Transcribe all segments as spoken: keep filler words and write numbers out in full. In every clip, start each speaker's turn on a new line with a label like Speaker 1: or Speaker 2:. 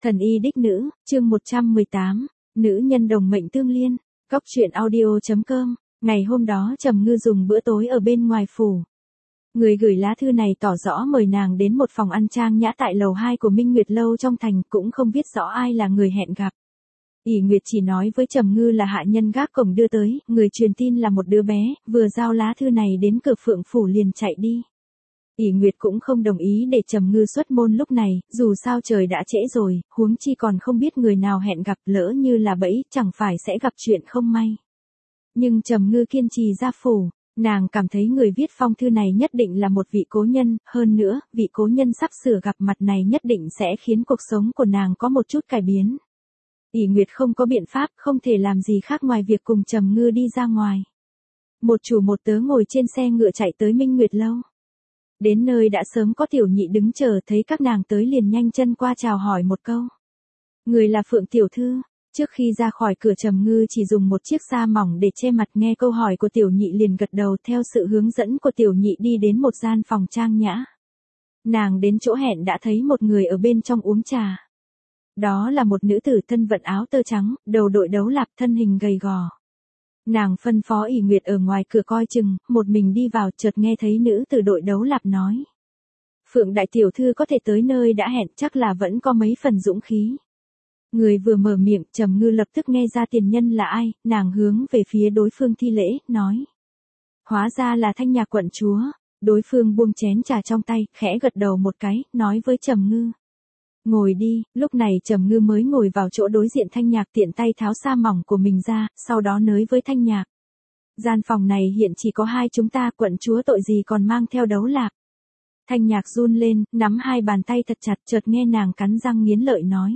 Speaker 1: Thần y đích nữ, chương một trăm mười tám, nữ nhân đồng mệnh tương liên, cóc truyện audio chấm com, ngày hôm đó Trầm Ngư dùng bữa tối ở bên ngoài phủ. Người gửi lá thư này tỏ rõ mời nàng đến một phòng ăn trang nhã tại lầu hai của Minh Nguyệt Lâu trong thành, cũng không biết rõ ai là người hẹn gặp. ỷ Nguyệt chỉ nói với Trầm Ngư là hạ nhân gác cổng đưa tới, người truyền tin là một đứa bé, vừa giao lá thư này đến cửa Phượng phủ liền chạy đi. ỷ Nguyệt cũng không đồng ý để Trầm Ngư xuất môn lúc này, dù sao trời đã trễ rồi, huống chi còn không biết người nào hẹn gặp, lỡ như là bẫy, chẳng phải sẽ gặp chuyện không may. Nhưng Trầm Ngư kiên trì ra phủ, nàng cảm thấy người viết phong thư này nhất định là một vị cố nhân, hơn nữa, vị cố nhân sắp sửa gặp mặt này nhất định sẽ khiến cuộc sống của nàng có một chút cải biến. ỷ Nguyệt không có biện pháp, không thể làm gì khác ngoài việc cùng Trầm Ngư đi ra ngoài. Một chủ một tớ ngồi trên xe ngựa chạy tới Minh Nguyệt Lâu. Đến nơi đã sớm có Tiểu Nhị đứng chờ, thấy các nàng tới liền nhanh chân qua chào hỏi một câu. Người là Phượng tiểu thư. Trước khi ra khỏi cửa Trầm Ngư chỉ dùng một chiếc sa mỏng để che mặt, nghe câu hỏi của Tiểu Nhị liền gật đầu, theo sự hướng dẫn của Tiểu Nhị đi đến một gian phòng trang nhã. Nàng đến chỗ hẹn đã thấy một người ở bên trong uống trà. Đó là một nữ tử thân vận áo tơ trắng, đầu đội đấu lạp, thân hình gầy gò. Nàng phân phó ỷ Nguyệt ở ngoài cửa coi chừng, một mình đi vào, chợt nghe thấy nữ tử đội đấu lạp nói. Phượng đại tiểu thư có thể tới nơi đã hẹn, chắc là vẫn có mấy phần dũng khí. Người vừa mở miệng, Trầm Ngư lập tức nghe ra tiền nhân là ai, nàng hướng về phía đối phương thi lễ, nói. Hóa ra là Thanh Nhạc quận chúa. Đối phương buông chén trà trong tay, khẽ gật đầu một cái, nói với Trầm Ngư. Ngồi đi. Lúc này Trầm Ngư mới ngồi vào chỗ đối diện Thanh Nhạc, tiện tay tháo sa mỏng của mình ra, sau đó nới với Thanh Nhạc. Gian phòng này hiện chỉ có hai chúng ta, quận chúa tội gì còn mang theo đấu lạp. Thanh Nhạc run lên, nắm hai bàn tay thật chặt, chợt nghe nàng cắn răng nghiến lợi nói.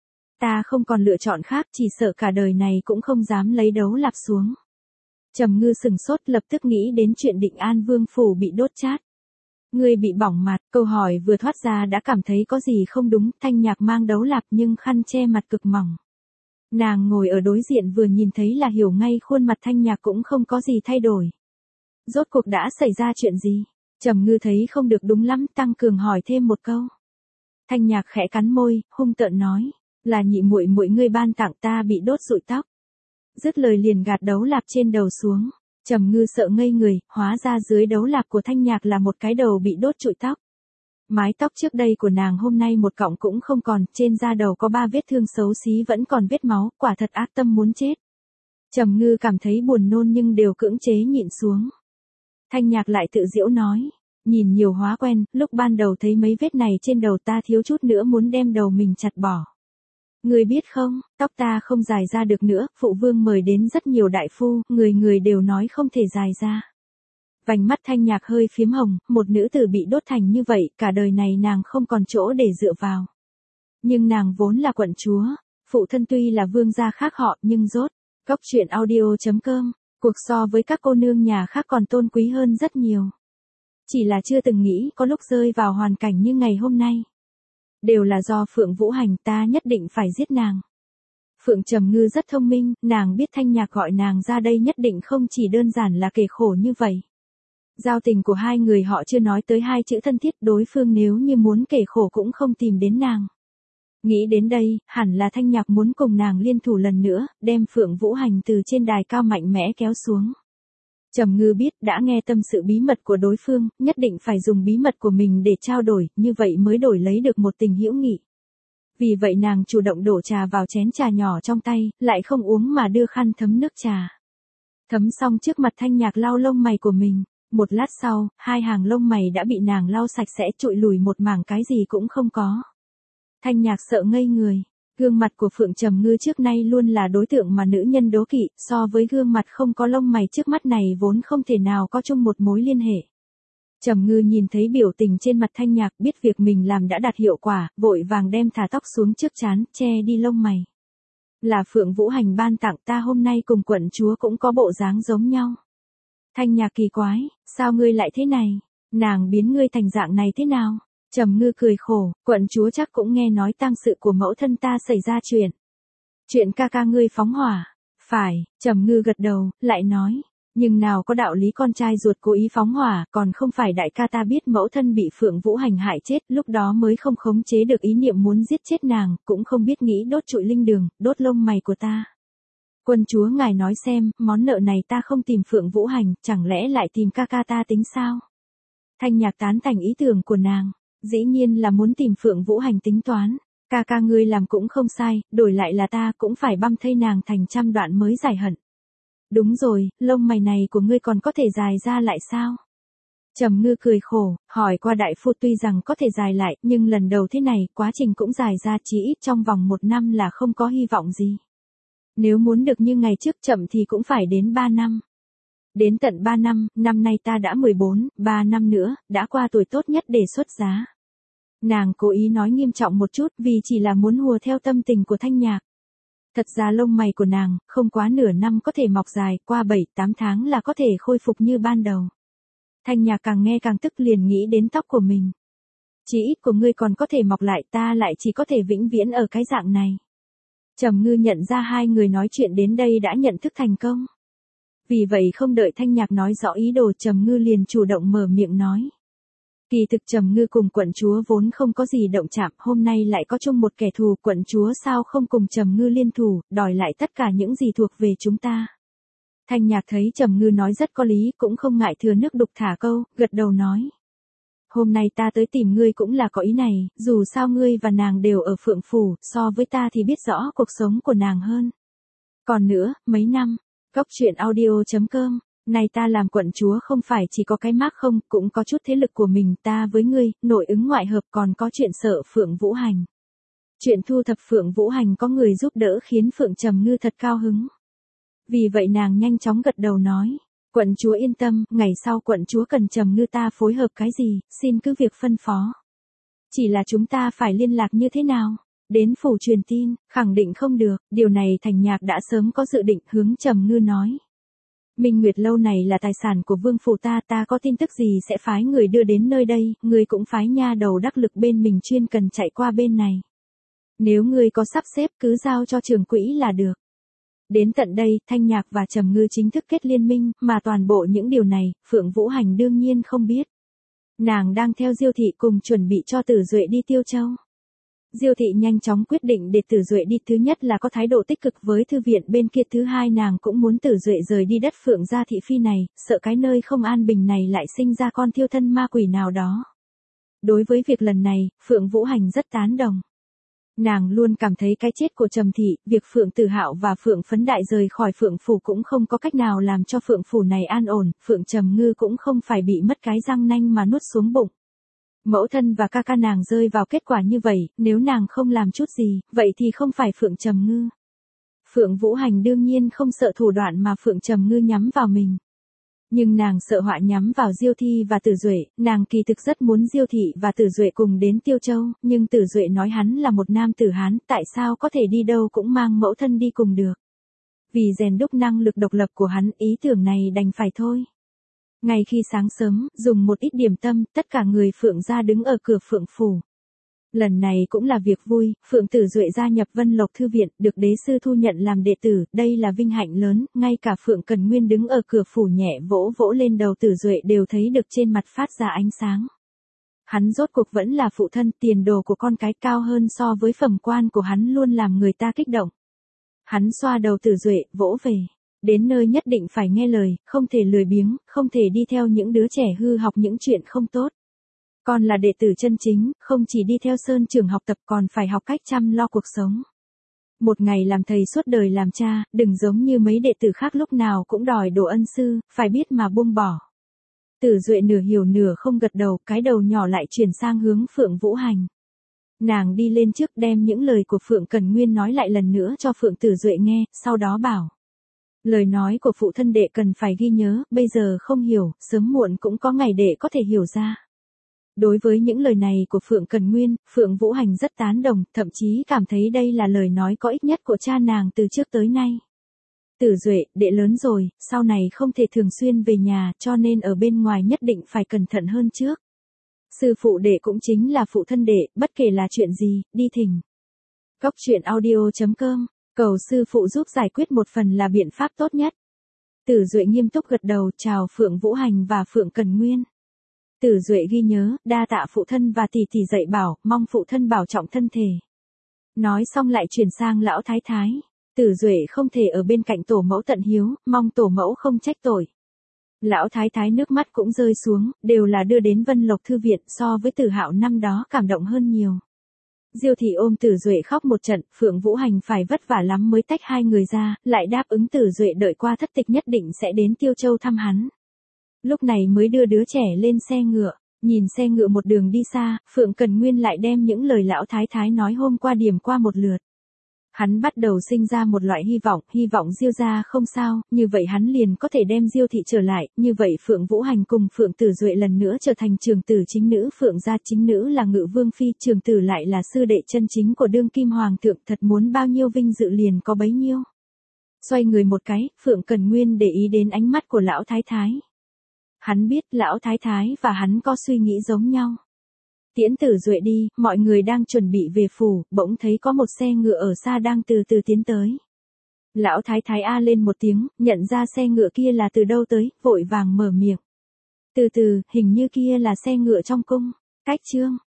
Speaker 1: Ta không còn lựa chọn khác, chỉ sợ cả đời này cũng không dám lấy đấu lạp xuống. Trầm Ngư sừng sốt, lập tức nghĩ đến chuyện Định An Vương phủ bị đốt chát. Ngươi bị bỏng mặt, câu hỏi vừa thoát ra đã cảm thấy có gì không đúng. Thanh Nhạc mang đấu lạp nhưng khăn che mặt cực mỏng. Nàng ngồi ở đối diện vừa nhìn thấy là hiểu ngay khuôn mặt Thanh Nhạc cũng không có gì thay đổi. Rốt cuộc đã xảy ra chuyện gì? Trầm Ngư thấy không được đúng lắm, tăng cường hỏi thêm một câu. Thanh Nhạc khẽ cắn môi, hung tợn nói. Là nhị muội muội ngươi ban tặng, ta bị đốt rụi tóc. Dứt lời liền gạt đấu lạp trên đầu xuống. Trầm Ngư sợ ngây người, hóa ra dưới đấu lạp của Thanh Nhạc là một cái đầu bị đốt trụi tóc. Mái tóc trước đây của nàng hôm nay một cọng cũng không còn, trên da đầu có ba vết thương xấu xí vẫn còn vết máu, quả thật ác tâm muốn chết. Trầm Ngư cảm thấy buồn nôn nhưng đều cưỡng chế nhịn xuống. Thanh Nhạc lại tự giễu nói, nhìn nhiều hóa quen, lúc ban đầu thấy mấy vết này trên đầu ta thiếu chút nữa muốn đem đầu mình chặt bỏ. Người biết không, tóc ta không dài ra được nữa, phụ vương mời đến rất nhiều đại phu, người người đều nói không thể dài ra. Vành mắt Thanh Nhạc hơi phím hồng, một nữ tử bị đốt thành như vậy, cả đời này nàng không còn chỗ để dựa vào. Nhưng nàng vốn là quận chúa, phụ thân tuy là vương gia khác họ nhưng rốt. Cóc truyện audio chấm com, cuộc so với các cô nương nhà khác còn tôn quý hơn rất nhiều. Chỉ là chưa từng nghĩ có lúc rơi vào hoàn cảnh như ngày hôm nay. Đều là do Phượng Vũ Hành, ta nhất định phải giết nàng. Phượng Trầm Ngư rất thông minh, nàng biết Thanh Nhạc gọi nàng ra đây nhất định không chỉ đơn giản là kể khổ như vậy. Giao tình của hai người họ chưa nói tới hai chữ thân thiết, đối phương nếu như muốn kể khổ cũng không tìm đến nàng. Nghĩ đến đây, hẳn là Thanh Nhạc muốn cùng nàng liên thủ lần nữa, đem Phượng Vũ Hành từ trên đài cao mạnh mẽ kéo xuống. Trầm Ngư biết đã nghe tâm sự bí mật của đối phương, nhất định phải dùng bí mật của mình để trao đổi, như vậy mới đổi lấy được một tình hữu nghị. Vì vậy nàng chủ động đổ trà vào chén trà nhỏ trong tay, lại không uống mà đưa khăn thấm nước trà. Thấm xong trước mặt Thanh Nhạc lau lông mày của mình, một lát sau, hai hàng lông mày đã bị nàng lau sạch sẽ, trụi lùi một mảng cái gì cũng không có. Thanh Nhạc sợ ngây người. Gương mặt của Phượng Trầm Ngư trước nay luôn là đối tượng mà nữ nhân đố kỵ, so với gương mặt không có lông mày trước mắt này vốn không thể nào có chung một mối liên hệ. Trầm Ngư nhìn thấy biểu tình trên mặt Thanh Nhạc, biết việc mình làm đã đạt hiệu quả, vội vàng đem thả tóc xuống trước trán, che đi lông mày. Là Phượng Vũ Hành ban tặng, ta hôm nay cùng quận chúa cũng có bộ dáng giống nhau. Thanh Nhạc kỳ quái, sao ngươi lại thế này? Nàng biến ngươi thành dạng này thế nào? Trầm Ngư cười khổ, quận chúa chắc cũng nghe nói tang sự của mẫu thân ta xảy ra chuyện. Chuyện ca ca ngươi phóng hỏa. Phải, Trầm Ngư gật đầu, lại nói. Nhưng nào có đạo lý con trai ruột cố ý phóng hỏa, còn không phải đại ca ta biết mẫu thân bị Phượng Vũ Hành hại chết, lúc đó mới không khống chế được ý niệm muốn giết chết nàng, cũng không biết nghĩ đốt trụi linh đường, đốt lông mày của ta. Quân chúa ngài nói xem, món nợ này ta không tìm Phượng Vũ Hành, chẳng lẽ lại tìm ca ca ta tính sao? Thanh Nhạc tán thành ý tưởng của nàng, dĩ nhiên là muốn tìm Phượng Vũ Hành tính toán. Ca ca ngươi làm cũng không sai, đổi lại là ta cũng phải băm thây nàng thành trăm đoạn mới giải hận. Đúng rồi, lông mày này của ngươi còn có thể dài ra lại sao? Trầm Ngư cười khổ, hỏi qua đại phu tuy rằng có thể dài lại, nhưng lần đầu thế này, quá trình cũng dài ra chỉ ít trong vòng một năm là không có hy vọng gì. Nếu muốn được như ngày trước chậm thì cũng phải đến ba năm. Đến tận ba năm, năm nay ta đã mười bốn, ba năm nữa, đã qua tuổi tốt nhất để xuất giá. Nàng cố ý nói nghiêm trọng một chút vì chỉ là muốn hùa theo tâm tình của Thanh Nhạc. Thật ra lông mày của nàng, không quá nửa năm có thể mọc dài, qua bảy, tám tháng là có thể khôi phục như ban đầu. Thanh Nhạc càng nghe càng tức liền nghĩ đến tóc của mình. Chỉ ít của ngươi còn có thể mọc lại, ta lại chỉ có thể vĩnh viễn ở cái dạng này. Trầm Ngư nhận ra hai người nói chuyện đến đây đã nhận thức thành công. Vì vậy không đợi Thanh Nhạc nói rõ ý đồ, Trầm Ngư liền chủ động mở miệng nói. Kỳ thực Trầm Ngư cùng quận chúa vốn không có gì động chạm, hôm nay lại có chung một kẻ thù, quận chúa sao không cùng Trầm Ngư liên thủ, đòi lại tất cả những gì thuộc về chúng ta. Thanh Nhạc thấy Trầm Ngư nói rất có lý, cũng không ngại thừa nước đục thả câu, gật đầu nói. Hôm nay ta tới tìm ngươi cũng là có ý này, dù sao ngươi và nàng đều ở Phượng Phủ, so với ta thì biết rõ cuộc sống của nàng hơn. Còn nữa, mấy năm, Góc truyện audio chấm com, này ta làm quận chúa không phải chỉ có cái mác không, cũng có chút thế lực của mình, ta với ngươi, nội ứng ngoại hợp, còn có chuyện sợ Phượng Vũ Hành. Chuyện thu thập Phượng Vũ Hành có người giúp đỡ khiến Phượng Trầm Ngư thật cao hứng. Vì vậy nàng nhanh chóng gật đầu nói. Quận chúa yên tâm, ngày sau quận chúa cần Trầm Ngư ta phối hợp cái gì, xin cứ việc phân phó. Chỉ là chúng ta phải liên lạc như thế nào? Đến phủ truyền tin, khẳng định không được, điều này Thành Nhạc đã sớm có dự định, hướng Trầm Ngư nói. Minh Nguyệt lâu này là tài sản của vương phủ ta, ta có tin tức gì sẽ phái người đưa đến nơi đây, người cũng phái nha đầu đắc lực bên mình chuyên cần chạy qua bên này. Nếu người có sắp xếp cứ giao cho Trường Quỹ là được. Đến tận đây, Thanh Nhạc và Trầm Ngư chính thức kết liên minh, mà toàn bộ những điều này, Phượng Vũ Hành đương nhiên không biết. Nàng đang theo Diêu thị cùng chuẩn bị cho Tử Duệ đi Tiêu Châu. Diêu thị nhanh chóng quyết định để Tử Duệ đi, thứ nhất là có thái độ tích cực với thư viện bên kia, thứ hai nàng cũng muốn Tử Duệ rời đi đất Phượng gia thị phi này, sợ cái nơi không an bình này lại sinh ra con thiêu thân ma quỷ nào đó. Đối với việc lần này, Phượng Vũ Hành rất tán đồng. Nàng luôn cảm thấy cái chết của Trầm thị, việc Phượng Tử Hạo và Phượng Phấn Đại rời khỏi Phượng phủ cũng không có cách nào làm cho Phượng phủ này an ổn, Phượng Trầm Ngư cũng không phải bị mất cái răng nanh mà nuốt xuống bụng. Mẫu thân và ca ca nàng rơi vào kết quả như vậy, nếu nàng không làm chút gì, vậy thì không phải Phượng Trầm Ngư. Phượng Vũ Hành đương nhiên không sợ thủ đoạn mà Phượng Trầm Ngư nhắm vào mình. Nhưng nàng sợ họa nhắm vào Diêu Thi và Tử Duệ, nàng kỳ thực rất muốn Diêu Thị và Tử Duệ cùng đến Tiêu Châu, nhưng Tử Duệ nói hắn là một nam tử Hán, tại sao có thể đi đâu cũng mang mẫu thân đi cùng được. Vì rèn đúc năng lực độc lập của hắn, ý tưởng này đành phải thôi. Ngay khi sáng sớm, dùng một ít điểm tâm, tất cả người Phượng gia đứng ở cửa Phượng phủ. Lần này cũng là việc vui, Phượng Tử Duệ gia nhập Vân Lộc Thư viện, được đế sư thu nhận làm đệ tử, đây là vinh hạnh lớn, ngay cả Phượng Cần Nguyên đứng ở cửa phủ nhẹ vỗ vỗ lên đầu Tử Duệ đều thấy được trên mặt phát ra ánh sáng. Hắn rốt cuộc vẫn là phụ thân, tiền đồ của con cái cao hơn so với phẩm quan của hắn luôn làm người ta kích động. Hắn xoa đầu Tử Duệ, vỗ về. Đến nơi nhất định phải nghe lời, không thể lười biếng, không thể đi theo những đứa trẻ hư học những chuyện không tốt. Con là đệ tử chân chính, không chỉ đi theo sơn trường học tập còn phải học cách chăm lo cuộc sống. Một ngày làm thầy suốt đời làm cha, đừng giống như mấy đệ tử khác lúc nào cũng đòi đồ ân sư, phải biết mà buông bỏ. Tử Duệ nửa hiểu nửa không gật đầu, cái đầu nhỏ lại chuyển sang hướng Phượng Vũ Hành. Nàng đi lên trước đem những lời của Phượng Cần Nguyên nói lại lần nữa cho Phượng Tử Duệ nghe, sau đó bảo. Lời nói của phụ thân đệ cần phải ghi nhớ, bây giờ không hiểu, sớm muộn cũng có ngày đệ có thể hiểu ra. Đối với những lời này của Phượng Cần Nguyên, Phượng Vũ Hành rất tán đồng, thậm chí cảm thấy đây là lời nói có ích nhất của cha nàng từ trước tới nay. Tử Duệ, đệ lớn rồi, sau này không thể thường xuyên về nhà, cho nên ở bên ngoài nhất định phải cẩn thận hơn trước. Sư phụ đệ cũng chính là phụ thân đệ, bất kể là chuyện gì, đi thỉnh. Góc truyện audio chấm com, cầu sư phụ giúp giải quyết một phần là biện pháp tốt nhất. Tử Duệ nghiêm túc gật đầu chào Phượng Vũ Hành và Phượng Cần Nguyên. Tử Duệ ghi nhớ, đa tạ phụ thân và tỷ tỷ dạy bảo, mong phụ thân bảo trọng thân thể. Nói xong lại chuyển sang lão thái thái. Tử Duệ không thể ở bên cạnh tổ mẫu tận hiếu, mong tổ mẫu không trách tội. Lão thái thái nước mắt cũng rơi xuống, đều là đưa đến Vân Lộc Thư viện, so với Tử Hạo năm đó cảm động hơn nhiều. Diêu thị ôm Tử Duệ khóc một trận, Phượng Vũ Hành phải vất vả lắm mới tách hai người ra, lại đáp ứng Tử Duệ đợi qua thất tịch nhất định sẽ đến Tiêu Châu thăm hắn. Lúc này mới đưa đứa trẻ lên xe ngựa, nhìn xe ngựa một đường đi xa, Phượng Cần Nguyên lại đem những lời lão thái thái nói hôm qua điểm qua một lượt. Hắn bắt đầu sinh ra một loại hy vọng, hy vọng Diêu gia không sao, như vậy hắn liền có thể đem Diêu thị trở lại, như vậy Phượng Vũ Hành cùng Phượng Tử Duệ lần nữa trở thành trường tử chính nữ, Phượng gia chính nữ là Ngự Vương phi, trường tử lại là sư đệ chân chính của đương kim hoàng thượng, thật muốn bao nhiêu vinh dự liền có bấy nhiêu. Xoay người một cái, Phượng Cần Nguyên để ý đến ánh mắt của lão thái thái. Hắn biết lão thái thái và hắn có suy nghĩ giống nhau. Tiễn Tử Duệ đi, mọi người đang chuẩn bị về phủ, bỗng thấy có một xe ngựa ở xa đang từ từ tiến tới. Lão thái thái a lên một tiếng, nhận ra xe ngựa kia là từ đâu tới, vội vàng mở miệng. Từ từ, hình như kia là xe ngựa trong cung. Cách chương